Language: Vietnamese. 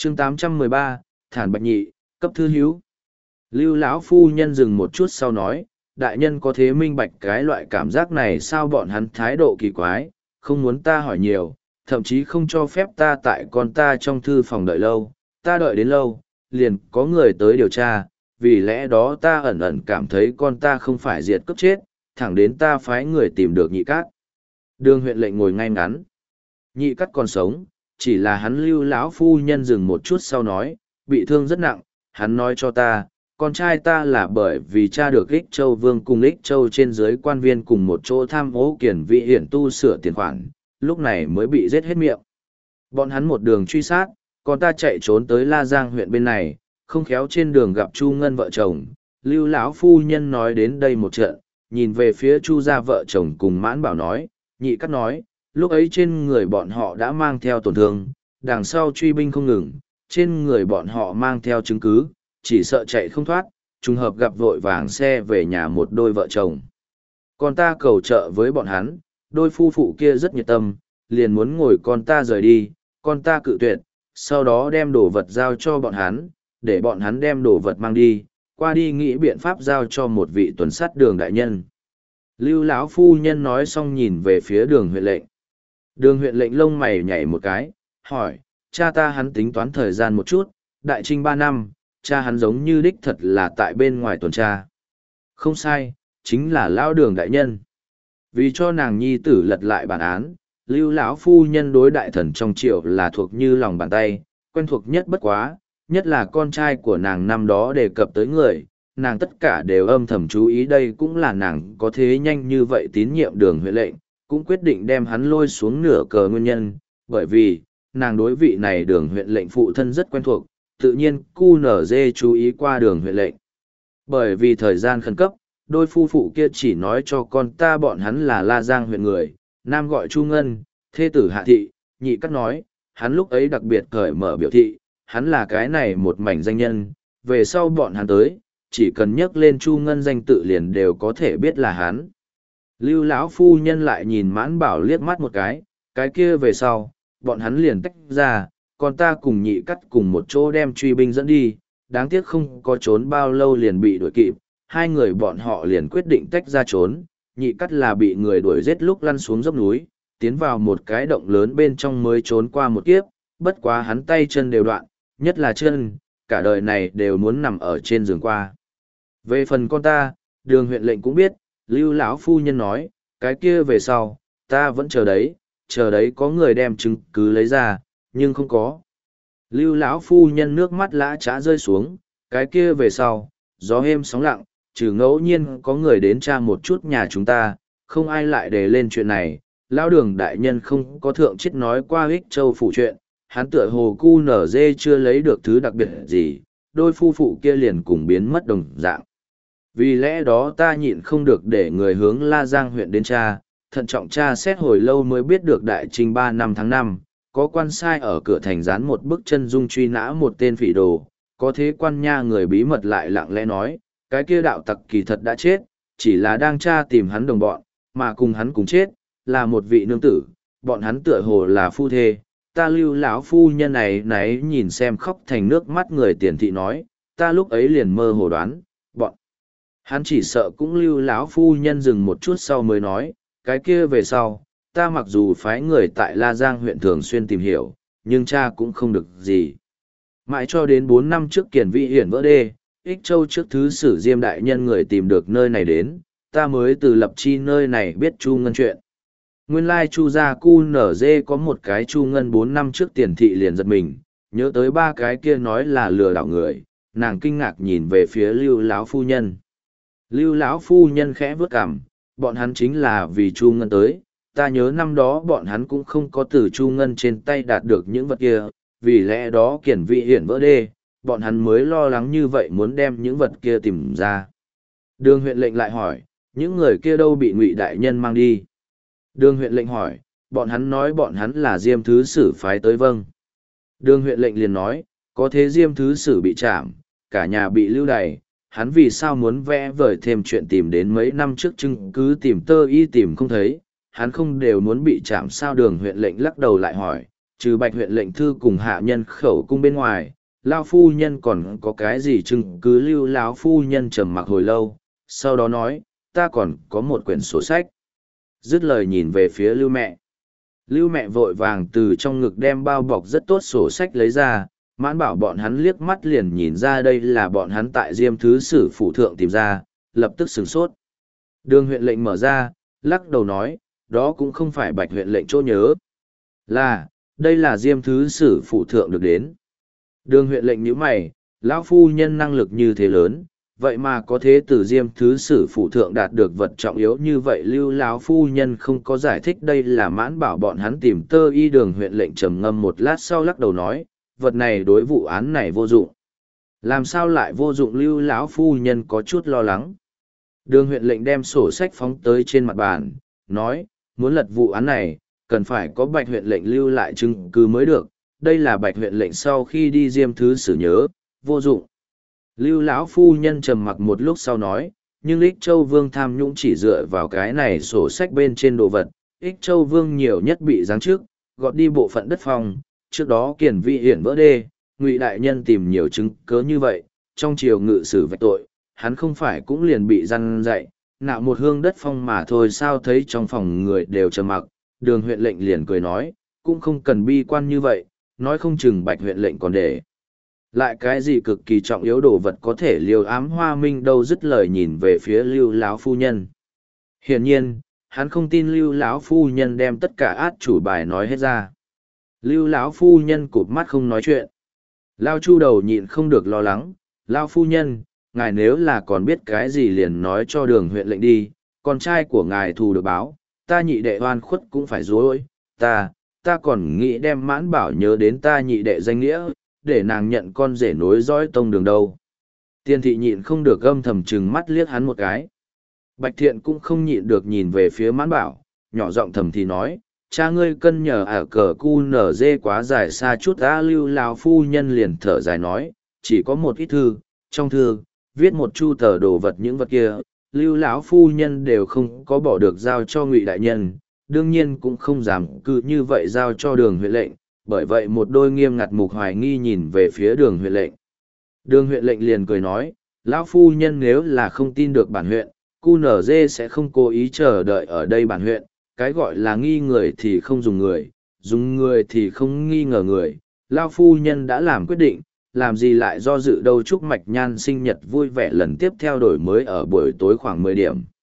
chương 813, Thản Bạch Nhị, cấp thư hiếu. Lưu lão phu nhân dừng một chút sau nói, đại nhân có thế minh bạch cái loại cảm giác này sao? Bọn hắn thái độ kỳ quái, không muốn ta hỏi nhiều, thậm chí không cho phép ta tại con ta trong thư phòng đợi lâu, ta đợi đến lâu, liền có người tới điều tra, vì lẽ đó ta ẩn ẩn cảm thấy con ta không phải diệt cướp chết, thẳng đến ta phái người tìm được Nhị Cát. Đường huyện lệnh ngồi ngay ngắn. Nhị Cát còn sống, chỉ là hắn Lưu lão phu nhân dừng một chút sau nói, bị thương rất nặng, hắn nói cho ta, con trai ta là bởi vì cha được Ích Châu Vương cùng Ích Châu trên dưới quan viên cùng một chỗ tham ô kiển vị hiển tu sửa tiền khoản, lúc này mới bị giết hết miệng. Bọn hắn một đường truy sát, con ta chạy trốn tới La Giang huyện bên này, không khéo trên đường gặp Chu Ngân vợ chồng. Lưu lão phu nhân nói đến đây một trận, nhìn về phía Chu gia vợ chồng cùng Mãn Bảo nói, Nhị Cát nói, lúc ấy trên người bọn họ đã mang theo tổn thương, đằng sau truy binh không ngừng, trên người bọn họ mang theo chứng cứ, chỉ sợ chạy không thoát, trùng hợp gặp vội vàng xe về nhà một đôi vợ chồng. Con ta cầu trợ với bọn hắn, đôi phu phụ kia rất nhiệt tâm, liền muốn ngồi con ta rời đi, con ta cự tuyệt, sau đó đem đồ vật giao cho bọn hắn, để bọn hắn đem đồ vật mang đi, qua đi nghĩ biện pháp giao cho một vị tuần sát Đường đại nhân. Lưu lão phu nhân nói xong nhìn về phía Đường huyện lệnh. Đường huyện lệnh lông mày nhảy một cái, hỏi, cha ta hắn tính toán thời gian một chút, đại trinh 3 năm, cha hắn giống như đích thật là tại bên ngoài tuần tra. Không sai, chính là lão Đường đại nhân. Vì cho nàng nhi tử lật lại bản án, Lưu lão phu nhân đối đại thần trong triều là thuộc như lòng bàn tay, quen thuộc nhất bất quá, nhất là con trai của nàng năm đó đề cập tới người, nàng tất cả đều âm thầm chú ý. Đây cũng là nàng có thế nhanh như vậy tín nhiệm Đường huyện lệnh, cũng quyết định đem hắn lôi xuống nửa cờ nguyên nhân, bởi vì, nàng đối vị này Đường huyện lệnh phụ thân rất quen thuộc, tự nhiên QNZ chú ý qua Đường huyện lệnh. Bởi vì thời gian khẩn cấp, đôi phu phụ kia chỉ nói cho con ta bọn hắn là La Giang huyện người, nam gọi Chu Ngân, thê tử Hạ Thị. Nhị Cát nói, hắn lúc ấy đặc biệt cởi mở biểu thị, hắn là cái này một mảnh danh nhân, về sau bọn hắn tới, chỉ cần nhắc lên Chu Ngân danh tự liền đều có thể biết là hắn. Lưu lão phu nhân lại nhìn Mãn Bảo liếc mắt một cái kia về sau, bọn hắn liền tách ra, con ta cùng Nhị Cát cùng một chỗ đem truy binh dẫn đi, đáng tiếc không có trốn bao lâu liền bị đuổi kịp, hai người bọn họ liền quyết định tách ra trốn. Nhị Cát là bị người đuổi giết lúc lăn xuống dốc núi, tiến vào một cái động lớn bên trong mới trốn qua một kiếp, bất quá hắn tay chân đều đoạn, nhất là chân, cả đời này đều muốn nằm ở trên giường qua. Về phần con ta, Đường huyện lệnh cũng biết, Lưu lão phu nhân nói, cái kia về sau, ta vẫn chờ đấy có người đem chứng cứ lấy ra, nhưng không có. Lưu lão phu nhân nước mắt lã chã rơi xuống, cái kia về sau, gió êm sóng lặng, trừ ngẫu nhiên có người đến tra một chút nhà chúng ta, không ai lại đề lên chuyện này. Lão Đường đại nhân không có thượng chết nói qua Ích Châu phủ chuyện, hắn tựa hồ QNZ chưa lấy được thứ đặc biệt gì, đôi phu phụ kia liền cùng biến mất đồng dạng. Vì lẽ đó ta nhịn không được để người hướng La Giang huyện đến tra, thận trọng tra xét hồi lâu mới biết được đại trinh 3 năm tháng 5, có quan sai ở cửa thành dán một bức chân dung truy nã một tên phỉ đồ, có thế quan nha người bí mật lại lặng lẽ nói, cái kia đạo tặc kỳ thật đã chết, chỉ là đang tra tìm hắn đồng bọn, mà cùng hắn cùng chết, là một vị nương tử, bọn hắn tựa hồ là phu thê. Ta Lưu lão phu nhân này nhìn xem khóc thành nước mắt người tiền thị nói, ta lúc ấy liền mơ hồ đoán, bọn hắn chỉ sợ cũng. Lưu lão phu nhân dừng một chút sau mới nói, cái kia về sau, ta mặc dù phái người tại La Giang huyện thường xuyên tìm hiểu, nhưng cha cũng không được gì. Mãi cho đến 4 năm trước Kiền Vị hiển vỡ đê, Ích Châu trước thứ sử Diêm đại nhân người tìm được nơi này đến, ta mới từ Lập Chi nơi này biết Chu Ngân chuyện. Nguyên lai Chu gia QNZ có một cái Chu Ngân 4 năm trước tiền thị liền giật mình, nhớ tới 3 cái kia nói là lừa đảo người, nàng kinh ngạc nhìn về phía Lưu lão phu nhân. Lưu lão phu nhân khẽ vớt cằm, bọn hắn chính là vì Chu Ngân tới, ta nhớ năm đó bọn hắn cũng không có từ Chu Ngân trên tay đạt được những vật kia, vì lẽ đó Kiền Vị hiển vỡ đê, bọn hắn mới lo lắng như vậy muốn đem những vật kia tìm ra. Đường huyện lệnh lại hỏi, những người kia đâu bị Ngụy đại nhân mang đi? Đường huyện lệnh hỏi, bọn hắn nói bọn hắn là Diêm thứ sử phái tới. Vâng. Đường huyện lệnh liền nói, có thế Diêm thứ sử bị trảm, cả nhà bị lưu đày, hắn vì sao muốn vẽ vời thêm chuyện tìm đến mấy năm trước chứng cứ tìm tơ y tìm không thấy, hắn không đều muốn bị trảm sao? Đường huyện lệnh lắc đầu lại hỏi, trừ bạch huyện lệnh thư cùng hạ nhân khẩu cung bên ngoài, lao phu nhân còn có cái gì chứng cứ? Lưu lão phu nhân trầm mặc hồi lâu, sau đó nói, ta còn có một quyển sổ sách. Dứt lời nhìn về phía Lưu mẹ. Lưu mẹ vội vàng từ trong ngực đem bao bọc rất tốt sổ sách lấy ra, Mãn Bảo bọn hắn liếc mắt liền nhìn ra đây là bọn hắn tại Diêm Thứ Sử phủ thượng tìm ra, lập tức sửng sốt. Đường huyện lệnh mở ra, lắc đầu nói, đó cũng không phải bạch huyện lệnh chỗ nhớ. Đây là Diêm Thứ Sử phủ thượng được đến. Đường huyện lệnh nhíu mày, lão phu nhân năng lực như thế lớn, vậy mà có thế từ Diêm Thứ Sử phủ thượng đạt được vật trọng yếu như vậy. Lưu lão phu nhân không có giải thích đây là Mãn Bảo bọn hắn tìm tơ y. Đường huyện lệnh trầm ngâm một lát sau lắc đầu nói, vật này đối vụ án này vô dụng. Làm sao lại vô dụng? Lưu lão phu nhân có chút lo lắng. Đường huyện lệnh đem sổ sách phóng tới trên mặt bàn, nói, muốn lật vụ án này, cần phải có bạch huyện lệnh lưu lại chứng cứ mới được. Đây là bạch huyện lệnh sau khi đi Diêm Thứ Sử nhớ, vô dụng. Lưu lão phu nhân trầm mặc một lúc sau nói, nhưng Ích Châu Vương tham nhũng chỉ dựa vào cái này sổ sách bên trên đồ vật. Ích Châu Vương nhiều nhất bị giáng trước, gọt đi bộ phận đất phong, trước đó Kiền Vi hiển vỡ đê, Ngụy đại nhân tìm nhiều chứng cớ như vậy, trong triều ngự xử vạch tội, hắn không phải cũng liền bị răn dạy, nạo một hương đất phong mà thôi. Sao thấy trong phòng người đều trầm mặc, Đường huyện lệnh liền cười nói, cũng không cần bi quan như vậy, nói không chừng bạch huyện lệnh còn để lại cái gì cực kỳ trọng yếu đồ vật có thể liều ám Hoa Minh đâu. Dứt lời nhìn về phía Lưu lão phu nhân. Hiển nhiên, hắn không tin Lưu lão phu nhân đem tất cả át chủ bài nói hết ra. Lưu lão phu nhân cụp mắt không nói chuyện. Lao Chu đầu nhịn không được lo lắng, Lao phu nhân, ngài nếu là còn biết cái gì liền nói cho Đường huyện lệnh đi, con trai của ngài thù được báo, ta nhị đệ oan khuất cũng phải dối, ta còn nghĩ đem Mãn Bảo nhớ đến ta nhị đệ danh nghĩa, để nàng nhận con rể nối dõi tông đường đâu. Tiên thị nhịn không được âm thầm trừng mắt liếc hắn một cái. Bạch Thiện cũng không nhịn được nhìn về phía Mãn Bảo, nhỏ giọng thầm thì nói, cha ngươi cân nhờ ở cờ cu nở dê quá dài xa chút. Lưu lão phu nhân liền thở dài nói, chỉ có một ít thư, trong thư viết một chu tờ đồ vật, những vật kia Lưu lão phu nhân đều không có bỏ được giao cho Ngụy đại nhân, đương nhiên cũng không dám cứ như vậy giao cho Đường huyện lệnh, bởi vậy một đôi nghiêm ngặt mục hoài nghi nhìn về phía Đường huyện lệnh. Đường huyện lệnh liền cười nói, lão phu nhân nếu là không tin được bản huyện, cu nở dê sẽ không cố ý chờ đợi ở đây bản huyện. Cái gọi là nghi người thì không dùng người thì không nghi ngờ người. Lão phu nhân đã làm quyết định, làm gì lại do dự đâu. Chúc Mạch Nhan sinh nhật vui vẻ lần tiếp theo đổi mới ở buổi tối khoảng 10 điểm.